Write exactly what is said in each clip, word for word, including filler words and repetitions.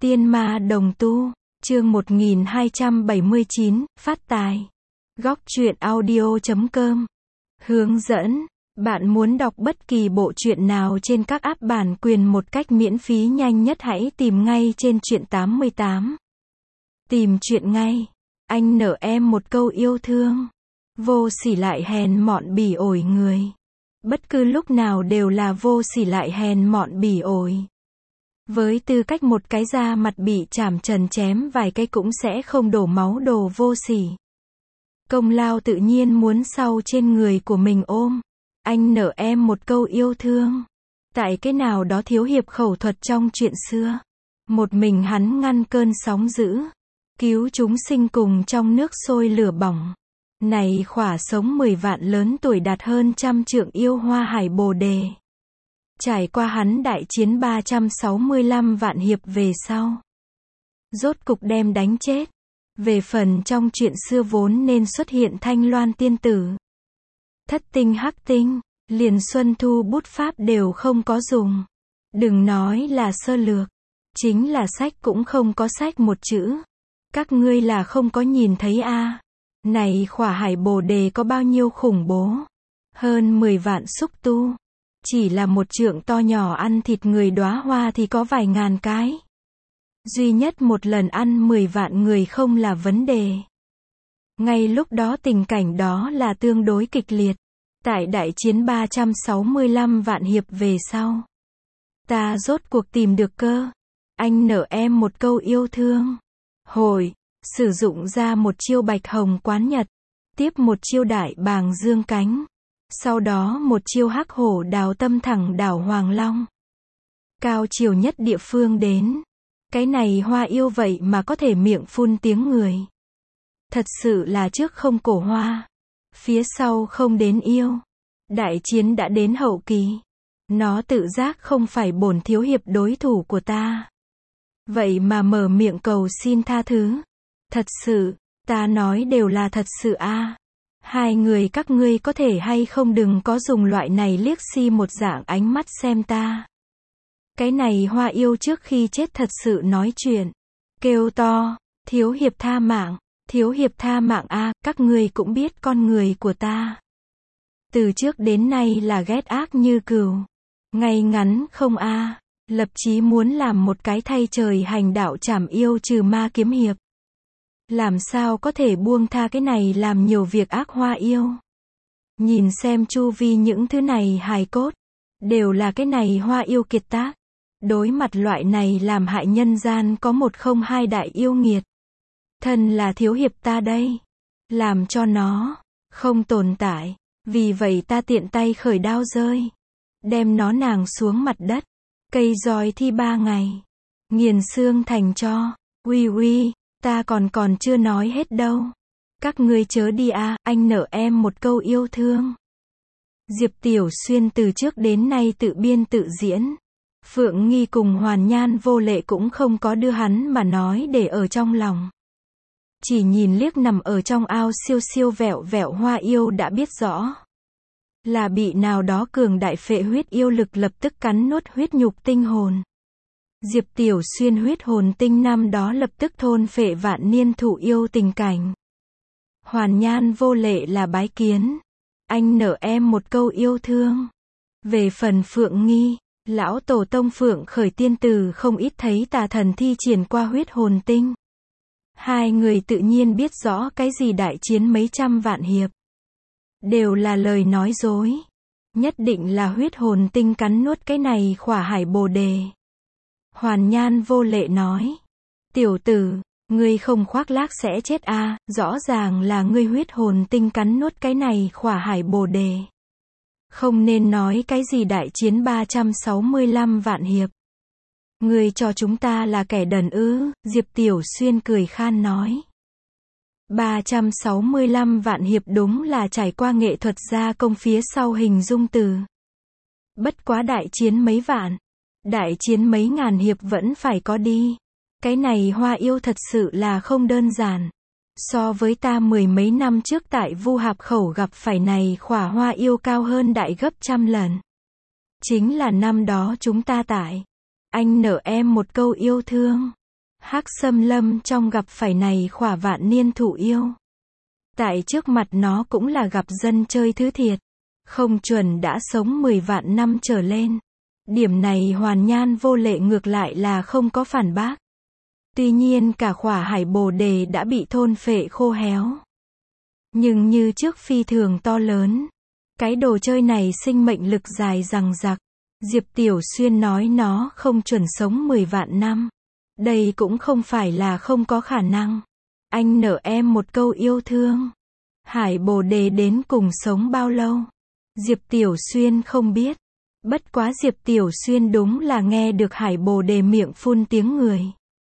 Tiên ma đồng tu, chương một nghìn hai trăm bảy mươi chín, phát tài. Góc truyện audio chấm com. Hướng dẫn, bạn muốn đọc bất kỳ bộ truyện nào trên các app bản quyền một cách miễn phí nhanh nhất hãy tìm ngay trên truyện tám mươi tám. Tìm truyện ngay. Anh nợ em một câu yêu thương. Vô sỉ lại hèn mọn bỉ ổi người. Bất cứ lúc nào đều là vô sỉ lại hèn mọn bỉ ổi. Với tư cách một cái da mặt bị chảm trần chém vài cái cũng sẽ không đổ máu đồ vô sỉ. Công lao tự nhiên muốn sau trên người của mình ôm. Anh nợ em một câu yêu thương. Tại cái nào đó thiếu hiệp khẩu thuật trong chuyện xưa. Một mình hắn ngăn cơn sóng dữ. Cứu chúng sinh cùng trong nước sôi lửa bỏng. Này khỏa sống mười vạn lớn tuổi đạt hơn trăm trượng yêu hoa hải bồ đề. Trải qua hắn đại chiến ba trăm sáu mươi lăm vạn hiệp về sau. Rốt cục đem đánh chết. Về phần trong chuyện xưa vốn nên xuất hiện Thanh Loan tiên tử. Thất tinh hắc tinh, liền xuân thu bút pháp đều không có dùng. Đừng nói là sơ lược. Chính là sách cũng không có sách một chữ. Các ngươi là không có nhìn thấy a à. Này khỏa hải bồ đề có bao nhiêu khủng bố. Hơn mười vạn xúc tu. Chỉ là một trượng to nhỏ ăn thịt người đóa hoa thì có vài ngàn cái. Duy nhất một lần ăn mười vạn người không là vấn đề. Ngay lúc đó tình cảnh đó là tương đối kịch liệt. Tại đại chiến ba trăm sáu mươi lăm vạn hiệp về sau. Ta rốt cuộc tìm được cơ. Anh nợ em một câu yêu thương. Hồi, sử dụng ra một chiêu bạch hồng quán nhật. Tiếp một chiêu đại bàng dương cánh. Sau đó một chiêu hắc hổ đào tâm thẳng đảo Hoàng Long. Cao chiều nhất địa phương đến. Cái này hoa yêu vậy mà có thể miệng phun tiếng người. Thật sự là trước không cổ hoa. Phía sau không đến yêu. Đại chiến đã đến hậu kỳ. Nó tự giác không phải bổn thiếu hiệp đối thủ của ta. Vậy mà mở miệng cầu xin tha thứ. Thật sự, ta nói đều là thật sự a. À. Hai người các ngươi có thể hay không đừng có dùng loại này liếc xi một dạng ánh mắt xem ta. Cái này hoa yêu trước khi chết thật sự nói chuyện. Kêu to, thiếu hiệp tha mạng, thiếu hiệp tha mạng a, à, các ngươi cũng biết con người của ta. Từ trước đến nay là ghét ác như cừu. Ngay ngắn không a, à, lập chí muốn làm một cái thay trời hành đạo trảm yêu trừ ma kiếm hiệp. Làm sao có thể buông tha cái này làm nhiều việc ác hoa yêu. Nhìn xem chu vi những thứ này hài cốt. Đều là cái này hoa yêu kiệt tác. Đối mặt loại này làm hại nhân gian có một không hai đại yêu nghiệt. Thân là thiếu hiệp ta đây. Làm cho nó không tồn tại. Vì vậy ta tiện tay khởi đao rơi. Đem nó nàng xuống mặt đất. Cây roi thi ba ngày. Nghiền xương thành cho. Uy uy. Ta còn còn chưa nói hết đâu. Các ngươi chớ đi a, à, anh nợ em một câu yêu thương. Diệp Tiểu Xuyên từ trước đến nay tự biên tự diễn. Phượng Nghi cùng Hoàn Nhan Vô Lệ cũng không có đưa hắn mà nói để ở trong lòng. Chỉ nhìn liếc nằm ở trong ao siêu siêu vẹo vẹo hoa yêu đã biết rõ. Là bị nào đó cường đại phệ huyết yêu lực lập tức cắn nuốt huyết nhục tinh hồn. Diệp Tiểu Xuyên huyết hồn tinh năm đó lập tức thôn phệ vạn niên thụ yêu tình cảnh. Hoàn Nhan Vô Lệ là bái kiến. Anh nợ em một câu yêu thương. Về phần Phượng Nghi, lão tổ tông Phượng Khởi tiên tử không ít thấy tà thần thi triển qua huyết hồn tinh. Hai người tự nhiên biết rõ cái gì đại chiến mấy trăm vạn hiệp. Đều là lời nói dối. Nhất định là huyết hồn tinh cắn nuốt cái này khỏa hải bồ đề. Hoàn Nhan Vô Lệ nói. Tiểu tử, ngươi không khoác lác sẽ chết a, à, rõ ràng là ngươi huyết hồn tinh cắn nuốt cái này khỏa hải bồ đề. Không nên nói cái gì đại chiến ba trăm sáu mươi lăm vạn hiệp. Ngươi cho chúng ta là kẻ đần ư, Diệp Tiểu Xuyên cười khan nói. ba trăm sáu mươi lăm vạn hiệp đúng là trải qua nghệ thuật gia công phía sau hình dung từ. Bất quá đại chiến mấy vạn. Đại chiến mấy ngàn hiệp vẫn phải có đi. Cái này hoa yêu thật sự là không đơn giản. So với ta mười mấy năm trước tại Vu Hạp Khẩu gặp phải này khỏa hoa yêu cao hơn đại gấp trăm lần. Chính là năm đó chúng ta tại. Anh nợ em một câu yêu thương. Hắc Xâm Lâm trong gặp phải này khỏa vạn niên thụ yêu. Tại trước mặt nó cũng là gặp dân chơi thứ thiệt. Không chuẩn đã sống mười vạn năm trở lên. Điểm này Hoàn Nhan Vô Lệ ngược lại là không có phản bác. Tuy nhiên cả khỏa hải bồ đề đã bị thôn phệ khô héo. Nhưng như trước phi thường to lớn. Cái đồ chơi này sinh mệnh lực dài dằng dặc. Diệp Tiểu Xuyên nói nó không chuẩn sống mười vạn năm. Đây cũng không phải là không có khả năng. Anh nợ em một câu yêu thương. Hải bồ đề đến cùng sống bao lâu? Diệp Tiểu Xuyên không biết. Bất quá Diệp Tiểu Xuyên đúng là nghe được hải bồ đề miệng phun tiếng người.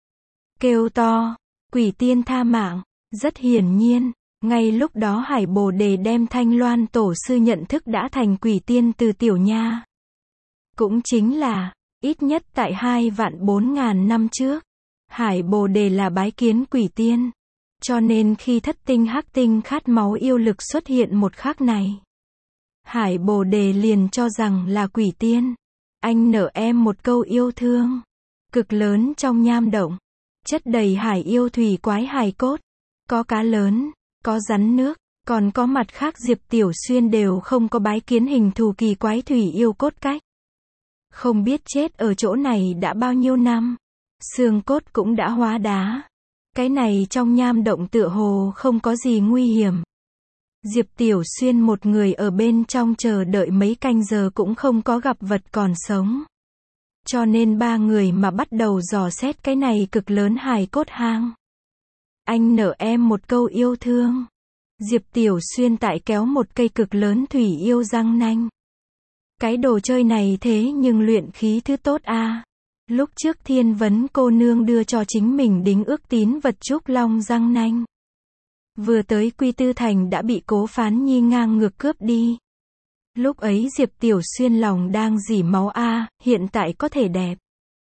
Kêu to, quỷ tiên tha mạng. Rất hiển nhiên, ngay lúc đó hải bồ đề đem Thanh Loan tổ sư nhận thức đã thành quỷ tiên từ tiểu nha. Cũng chính là, ít nhất tại hai vạn bốn ngàn năm trước, hải bồ đề là bái kiến quỷ tiên. Cho nên khi thất tinh hắc tinh khát máu yêu lực xuất hiện một khắc này, hải bồ đề liền cho rằng là quỷ tiên. Anh nợ em một câu yêu thương. Cực lớn trong nham động, chất đầy hải yêu thủy quái hài cốt. Có cá lớn, có rắn nước, còn có mặt khác Diệp Tiểu Xuyên đều không có bái kiến hình thù kỳ quái thủy yêu cốt cách. Không biết chết ở chỗ này đã bao nhiêu năm. Xương cốt cũng đã hóa đá. Cái này trong nham động tựa hồ không có gì nguy hiểm. Diệp Tiểu Xuyên một người ở bên trong chờ đợi mấy canh giờ cũng không có gặp vật còn sống. Cho nên ba người mà bắt đầu dò xét cái này cực lớn hài cốt hang. Anh nợ em một câu yêu thương. Diệp Tiểu Xuyên tại kéo một cây cực lớn thủy yêu răng nanh. Cái đồ chơi này thế nhưng luyện khí thứ tốt a. À. Lúc trước Thiên Vấn cô nương đưa cho chính mình đính ước tín vật trúc long răng nanh. Vừa tới Quy Tư Thành đã bị Cố Phán Nhi ngang ngược cướp đi. Lúc ấy Diệp Tiểu Xuyên lòng đang rỉ máu a, à, hiện tại có thể đẹp.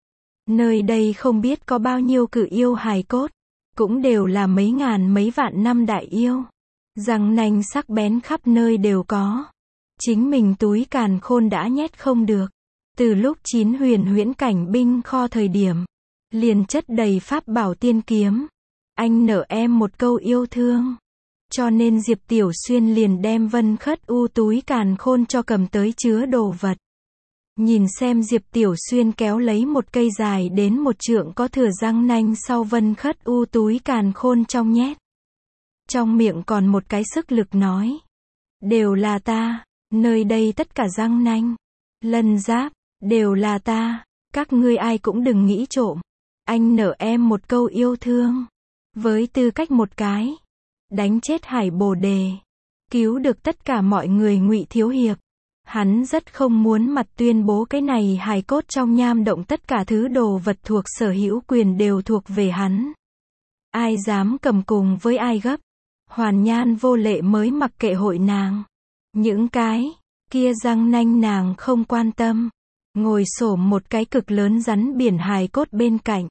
Nơi đây không biết có bao nhiêu cự yêu hài cốt, cũng đều là mấy ngàn mấy vạn năm đại yêu. Răng nanh sắc bén khắp nơi đều có. Chính mình túi càn khôn đã nhét không được. Từ lúc chín huyền huyễn cảnh binh kho thời điểm, liền chất đầy pháp bảo tiên kiếm. Anh nợ em một câu yêu thương. Cho nên Diệp Tiểu Xuyên liền đem Vân Khất U túi càn khôn cho cầm tới chứa đồ vật. Nhìn xem Diệp Tiểu Xuyên kéo lấy một cây dài đến một trượng có thừa răng nanh sau Vân Khất U túi càn khôn trong nhét. Trong miệng còn một cái sức lực nói. Đều là ta, nơi đây tất cả răng nanh, lân giáp, đều là ta, các ngươi ai cũng đừng nghĩ trộm. Anh nợ em một câu yêu thương. Với tư cách một cái, đánh chết hải bồ đề, cứu được tất cả mọi người Ngụy Thiếu Hiệp. Hắn rất không muốn mặt tuyên bố cái này hài cốt trong nham động tất cả thứ đồ vật thuộc sở hữu quyền đều thuộc về hắn. Ai dám cầm cùng với ai gấp. Hoàn Nhan Vô Lệ mới mặc kệ hội nàng. Những cái kia răng nanh nàng không quan tâm. Ngồi xổm một cái cực lớn rắn biển hài cốt bên cạnh.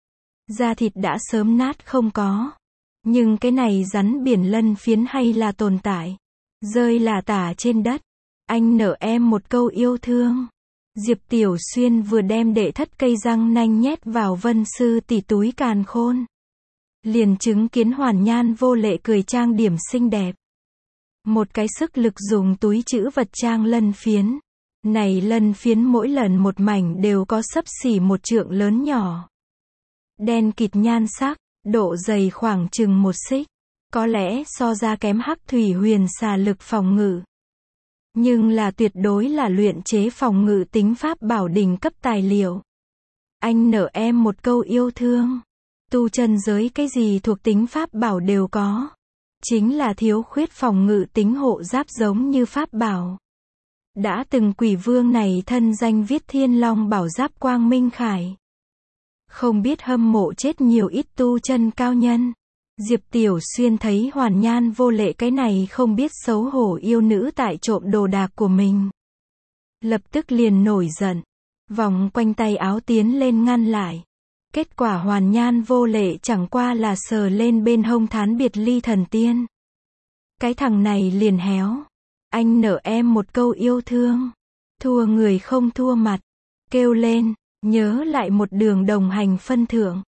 Da thịt đã sớm nát không có. Nhưng cái này rắn biển lân phiến hay là tồn tại. Rơi là tả trên đất. Anh nợ em một câu yêu thương. Diệp Tiểu Xuyên vừa đem đệ thất cây răng nanh nhét vào Vân Sư tỷ túi càn khôn. Liền chứng kiến Hoàn Nhan Vô Lệ cười trang điểm xinh đẹp. Một cái sức lực dùng túi trữ vật trang lân phiến. Này lân phiến mỗi lần một mảnh đều có xấp xỉ một trượng lớn nhỏ. Đen kịt nhan sắc, độ dày khoảng chừng một xích. Có lẽ so ra kém Hắc Thủy Huyền xà lực phòng ngự. Nhưng là tuyệt đối là luyện chế phòng ngự tính pháp bảo đỉnh cấp tài liệu. Anh nợ em một câu yêu thương. Tu chân giới cái gì thuộc tính pháp bảo đều có. Chính là thiếu khuyết phòng ngự tính hộ giáp giống như pháp bảo. Đã từng Quỷ Vương này thân danh viết Thiên Long bảo giáp quang minh khải. Không biết hâm mộ chết nhiều ít tu chân cao nhân. Diệp Tiểu Xuyên thấy Hoàn Nhan Vô Lệ cái này không biết xấu hổ yêu nữ tại trộm đồ đạc của mình. Lập tức liền nổi giận. Vòng quanh tay áo tiến lên ngăn lại. Kết quả Hoàn Nhan Vô Lệ chẳng qua là sờ lên bên hông thán biệt ly thần tiên. Cái thằng này liền héo. Anh nợ em một câu yêu thương. Thua người không thua mặt. Kêu lên, nhớ lại một đường đồng hành phân thượng.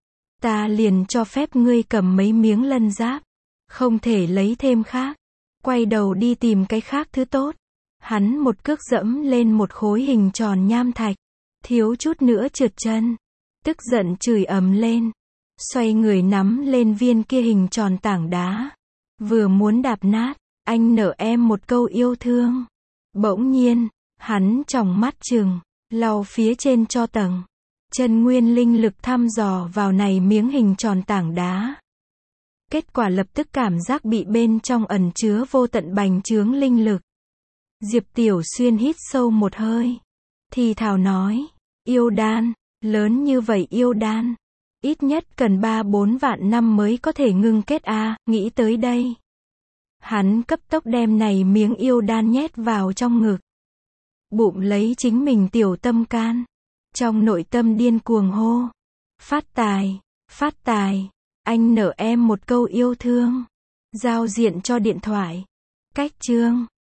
Ta liền cho phép ngươi cầm mấy miếng lân giáp. Không thể lấy thêm khác. Quay đầu đi tìm cái khác thứ tốt. Hắn một cước dẫm lên một khối hình tròn nham thạch. Thiếu chút nữa trượt chân. Tức giận chửi ầm lên. Xoay người nắm lên viên kia hình tròn tảng đá. Vừa muốn đạp nát, anh nở em một câu yêu thương. Bỗng nhiên, hắn tròng mắt trừng, lau phía trên cho tầng. Chân nguyên linh lực thăm dò vào này miếng hình tròn tảng đá. Kết quả lập tức cảm giác bị bên trong ẩn chứa vô tận bành trướng linh lực. Diệp Tiểu Xuyên hít sâu một hơi. Thì thào nói, yêu đan, lớn như vậy yêu đan. Ít nhất cần ba bốn vạn năm mới có thể ngưng kết a, à, nghĩ tới đây. Hắn cấp tốc đem này miếng yêu đan nhét vào trong ngực. Bụng lấy chính mình tiểu tâm can. Trong nội tâm điên cuồng hô. Phát tài, phát tài, anh nở em một câu yêu thương. Giao diện cho điện thoại. Cách chương.